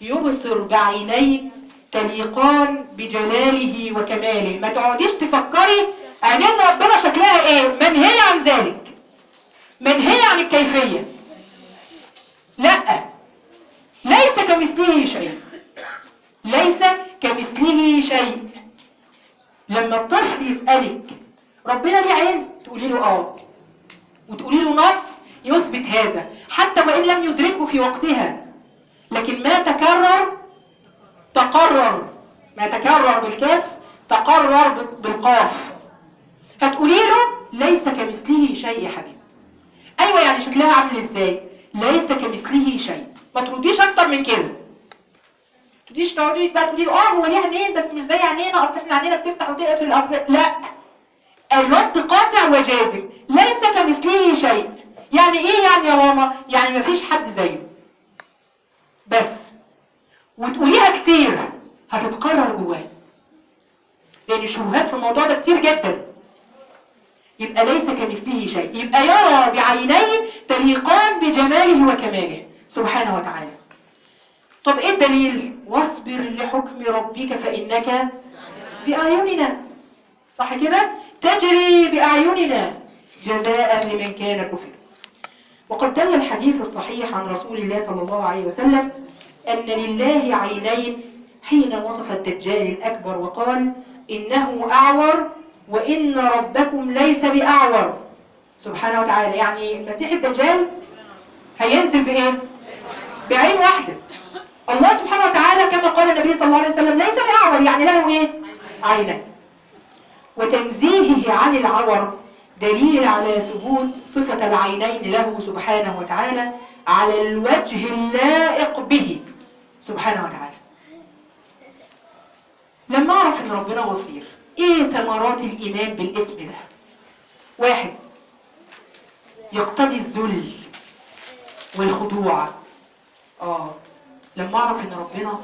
يبصر بعينين تليقان بجلاله وكماله. ما تقعديش تفكري عينين ربنا شكلها ايه، منهية عن ذلك، منهية عن الكيفية. لا، ليس كمثله شيء، ليس كمثله شيء. لما الطفل يسألك ربنا ليه عين، تقولي له اه، وتقولي له نص يثبت هذا حتى وإن لم يدركه في وقتها، لكن ما تكرر تقرر، ما تكرر بالكاف تقرر بالقاف. هتقولي له ليس كمثله شيء يا حبيبي. ايوه يعني شكلها عامل ازاي؟ ليس كمثله شيء. ما ترديش اكتر من كده، تقوليش تقعدي بقى تقولي اه هو ليه عينين بس مش زي عينينا، اصل احنا عينينا بتفتح وتقفل، اصل لا. الرد قاطع وجازم، ليس كمثله شيء. يعني ايه يعني يا ماما؟ يعني مفيش حد زيه بس. وتقوليها كتير هتتكرر جواك، لان الشبهات في الموضوع ده كتير جدا. يبقى ليس كمثله شيء، يبقى يرى بعينين تليقان بجماله وكماله سبحانه وتعالى. طب ايه الدليل؟ واصبر لحكم ربك فإنك بأعيننا، صح كده؟ تجري بأعيننا جزاء لمن كان كفر. وقد دل الحديث الصحيح عن رسول الله صلى الله عليه وسلم أن لله عينين حين وصف الدجال الأكبر وقال إنه أعور وإن ربكم ليس بأعور سبحانه وتعالى. يعني المسيح الدجال هينزل بإيه؟ بعين واحدة. الله سبحانه وتعالى كما قال النبي صلى الله عليه وسلم ليس بأعور، يعني له إيه؟ عينين. وتنزيهه عن العور دليل على ثبوت صفة العينين له سبحانه وتعالى على الوجه اللائق به سبحانه وتعالى. لما أعرف أن ربنا بصير، إيه ثمرات الإيمان بالاسم ده؟ واحد، يقتضي الذل والخضوع. لما أعرف أن ربنا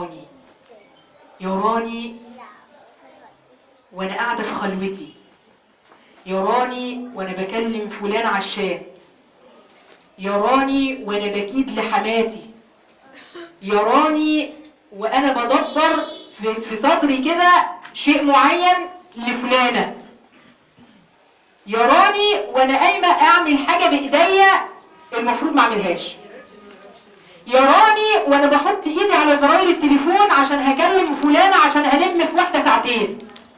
يراني وأنا قاعدة في خلوتي، يراني وأنا بكلم فلان عشات، يراني وأنا بكيد لحماتي، يراني وأنا بدبر في صدري كده شيء معين لفلانة، يراني وأنا قايمة أعمل حاجة بإيديا المفروض ما أعملهاش، يراني وأنا بحط إيدي على زراير التليفون عشان هكلم فلانة عشان هلم في واحدة ساعتين.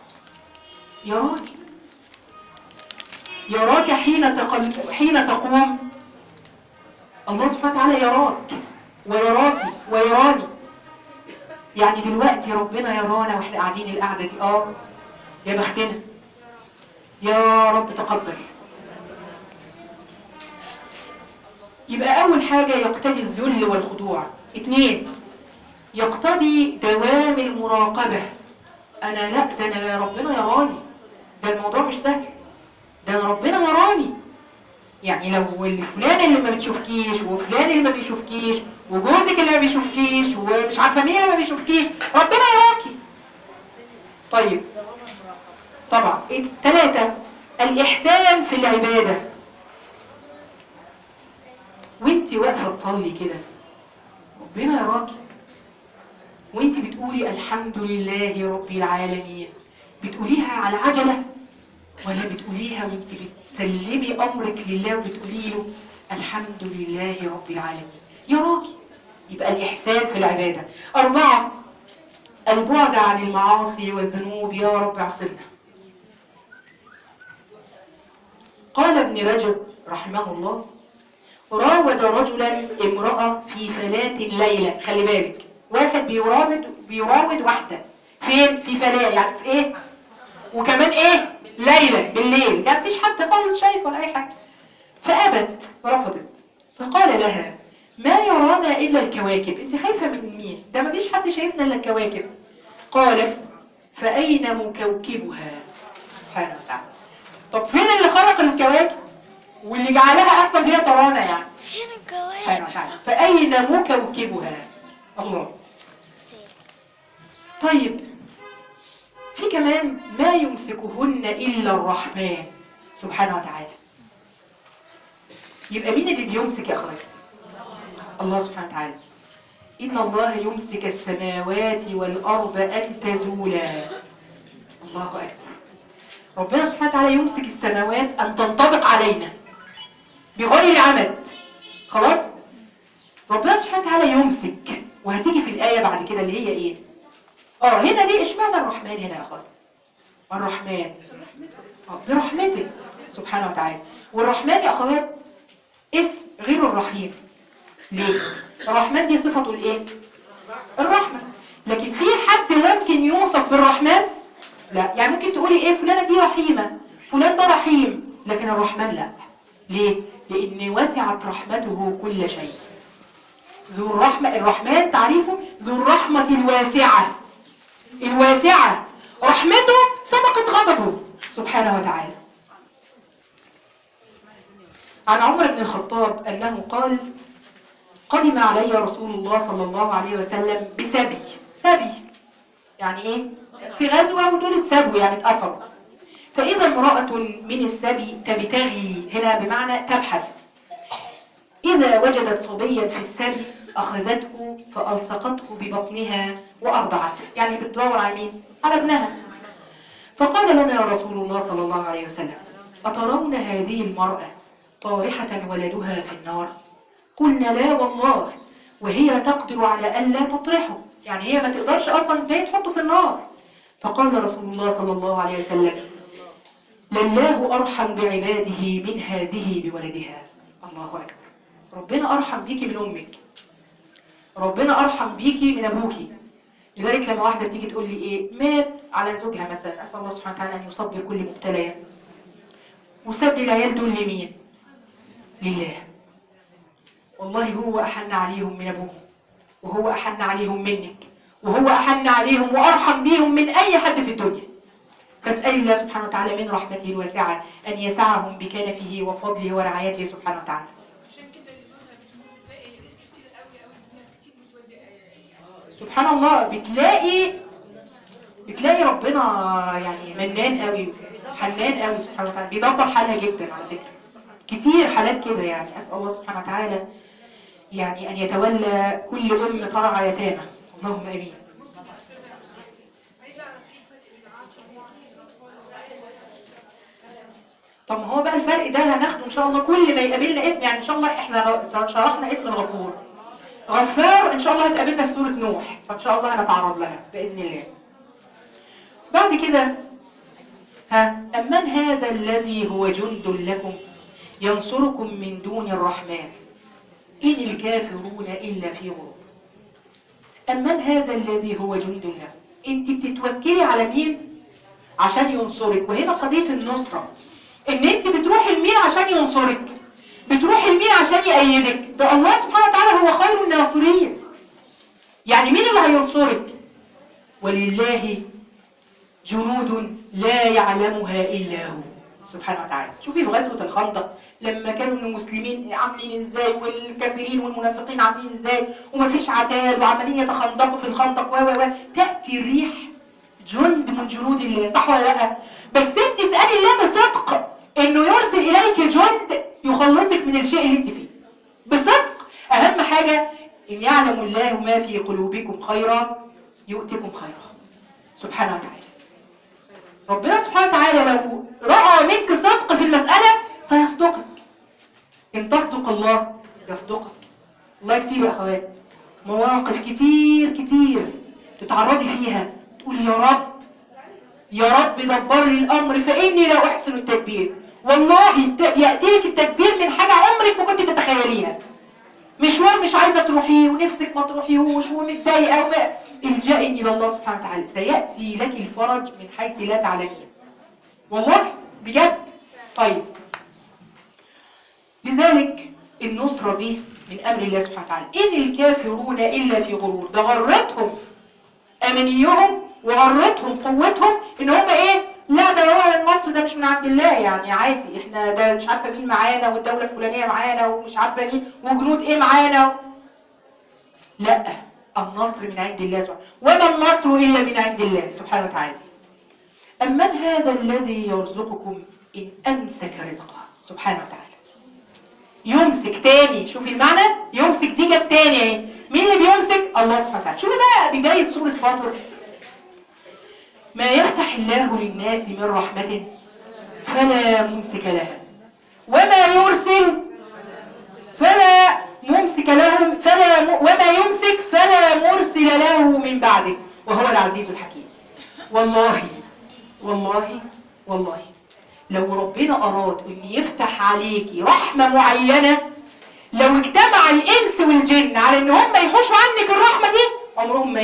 يراك حين تقوم. الله سبحانه وتعالى يراك ويراكي ويراني. يعني دلوقتي ربنا يرانا واحنا قاعدين القعدة دي. يا بختنا، يا رب تقبل. يبقى أول حاجة يقتضي الذل والخضوع. 2، يقتضي دوام المراقبة. ده أنا ربنا يراني، ده الموضوع مش سهل، ده أنا ربنا يراني. يعني لو فلان اللي ما بتشوفكيش وفلان اللي ما بيشوفكيش وجوزك اللي ما بيشوفكيش ومش عارفه مين اللي ما بيشوفكيش، ربنا يراكي. طيب طبعا. 3، الإحسان في العبادة. وانت واقفة تصلي كده ربنا يراكي، وانت بتقولي الحمد لله رب العالمين، بتقوليها على عجلة ولا بتقوليها وانت بتسلمي أمرك لله وبتقولي له الحمد لله رب العالمين؟ يراكي. يبقى الإحسان في العبادة. 4، البعد عن المعاصي والذنوب. يا رب عصمنا. قال ابن رجب رحمه الله راود رجلا امرأة في فلاة ليلة. خلي بالك، واحد بيراود واحدة فين؟ في فلاة، يعني في ايه؟ وكمان ايه؟ ليلة، بالليل، يعني مفيش حد خالص شايف ولا اي حاجة. فأبت، رفضت. فقال لها ما يرانا إلا الكواكب، انت خايفة من مين؟ ده مفيش حد شايفنا إلا الكواكب. قالت فأين مكوكبها؟ سبحانه وتعالى. طب فين اللي خلق الكواكب واللي جعلها أصلا هي ترانا؟ يعني سبحانه وتعالى. فأين مكوكبها؟ الله. طيب في كمان ما يمسكهن إلا الرحمن سبحانه وتعالى. يبقى مين اللي بيمسك يا أخواتي؟ الله سبحانه وتعالى. إن الله يمسك السماوات والأرض أن تزولا. الله أكبر. ربنا سبحانه وتعالى يمسك السماوات أن تنطبق علينا بغير عمد. خلاص. ربنا سبحانه وتعالى يمسك، وهتيجي في الآية بعد كده اللي هي إيه؟ هنا ليه اشمعنى الرحمن هنا يا أخوات؟ الرحمن برحمته سبحانه وتعالى. والرحمن يا أخوات اسم غير الرحيم. ليه؟ الرحمن دي صفته الايه؟ الرحمة. لكن في حد ممكن يوصف بالرحمن؟ لا. يعني ممكن تقولي ايه فلانة دي رحيمة، فلان ده رحيم، لكن الرحمن لا. ليه؟ لأن وسعت رحمته كل شيء. ذو الرحمة. الرحمن تعريفه ذو الرحمة الواسعة. الواسعة رحمته سبقت غضبه سبحانه وتعالى. عن عمر بن الخطاب أنه قال: قدم علي رسول الله صلى الله عليه وسلم بسبي. سبي يعني ايه؟ في غزوة ودول اتسبوا يعني اتأثروا. فإذا امرأة من السبي تبتغي، هنا بمعنى تبحث، إذا وجدت صبيا في السبي أخذته فألصقته ببطنها وأرضعته، يعني بتدور على مين؟ على ابنها. فقال لنا رسول الله صلى الله عليه وسلم: أترون هذه المرأة طارحة ولدها في النار؟ قلنا: لا والله، وهي تقدر على ألا تطرحه، يعني هي ما تقدرش أصلا ان هي تحطه في النار. فقال رسول الله صلى الله عليه وسلم: لله أرحم بعباده من هذه بولدها. الله أكبر. ربنا أرحم بيكي من أمك، ربنا أرحم بيكي من أبوكي. لذلك لما واحدة تيجي تقول لي إيه، مات على زوجها مثلا، أسأل الله سبحانه وتعالى أن يصبر كل مبتلى، وساب لي العيال دول لمين؟ لله. والله هو أحن عليهم من أبوهم، وهو أحن عليهم منك، وهو أحن عليهم وأرحم بيهم من أي حد في الدنيا. فاسأل الله سبحانه وتعالى من رحمته الواسعة أن يسعهم بكنفه وفضله ورعايته سبحانه وتعالى. عشان كده الجوزة بتلاقي كتير قوي ناس كتير بتودي سبحان الله. بتلاقي ربنا يعني منان قوي، حنان قوي سبحانه وتعالى، بيدبر حالها جدا على فكرة. كتير حالات كده يعني. أسأل الله سبحانه وتعالى يعني أن يتولى كل أم ترعى يتامى. اللهم أمين. عايزة أعرف إيه الفرق بين العاصي والمعصي والأطفال. طب ما هو بقى الفرق ده هناخده إن شاء الله كل ما يقابلنا اسم. يعني إن شاء الله إحنا شرحنا اسم الغفور، غفار. إن شاء الله هتقابلنا في سورة نوح، فإن شاء الله هنتعرض لها بإذن الله. بعد كده أمن هذا الذي هو جند لكم ينصركم من دون الرحمن إن الكافرون إلا في غرور. أمن هذا الذي هو جند لكم، انت بتتوكلي على مين عشان ينصرك؟ وهنا قضية النصرة، ان انت بتروحي لمين عشان ينصرك، بتروحي لمين عشان يأيدك؟ ده الله سبحانه وتعالى هو خير الناصرين. يعني مين اللي هينصرك؟ ولله جنود لا يعلمها إلا هو سبحانه وتعالى. شوفي في غزوة الخندق لما كانوا المسلمين عاملين ازاي والكافرين والمنافقين عاملين ازاي ومفيش عتاد وعمالين يتخندقوا في الخندق تأتي الريح جند من جنود الله، صح ولا لا؟ بس انت اسألي الله بصدق انه يرسل اليك جند يخلصك من الشيء اللي انت فيه بصدق. اهم حاجة ان يعلم الله ما في قلوبكم خيرا يؤتكم خيرا سبحانه وتعالى. ربنا سبحانه وتعالى لو رأى منك صدق في المسألة سيصدقك. إن تصدق الله يصدقك. الله كتير يا أخوات، مواقف كتير تتعرضي فيها تقول يا رب يا رب دبر لي الأمر فإني لا أحسن التدبير. والله يأتيك التدبير من حاجة عمرك ما كنت تتخيليها. مشوار مش عايزة تروحيه ونفسك ما تروحيهوش ومتضايقة الجئي إلى الله سبحانه وتعالى سيأتي لك الفرج من حيث لا تعلمين. والله بجد. طيب لذلك النصرة دي من أمر الله سبحانه وتعالى. إن الكافرون إلا في غرور. ده غرتهم أمنيهم وغرتهم قوتهم إن هم إيه؟ لا ده هو النصر ده مش من عند الله، يعني عادي احنا ده مش عارفة مين معانا والدولة الفلانية معانا ومش عارفة مين وجنود ايه معانا. لا، النصر من عند الله سبحانه. وما النصر إلا من عند الله سبحانه وتعالى. أمن هذا الذي يرزقكم إن أمسك رزقه سبحانه وتعالى. يمسك تاني، شوفي المعنى، يمسك دي جت تاني اهي، مين اللي بيمسك؟ الله سبحانه وتعالى. شوفوا بقى بداية سورة فاطر، ما يفتح الله للناس من رحمة فلا ممسك لها وما يرسل فلا ممسك له وما يمسك فلا مرسل له من بعده وهو العزيز الحكيم. والله والله والله لو ربنا أراد أن يفتح عليكي رحمة معينة، لو اجتمع الإنس والجن على أن هم يحوشوا عنك الرحمة دي، عمرهم ما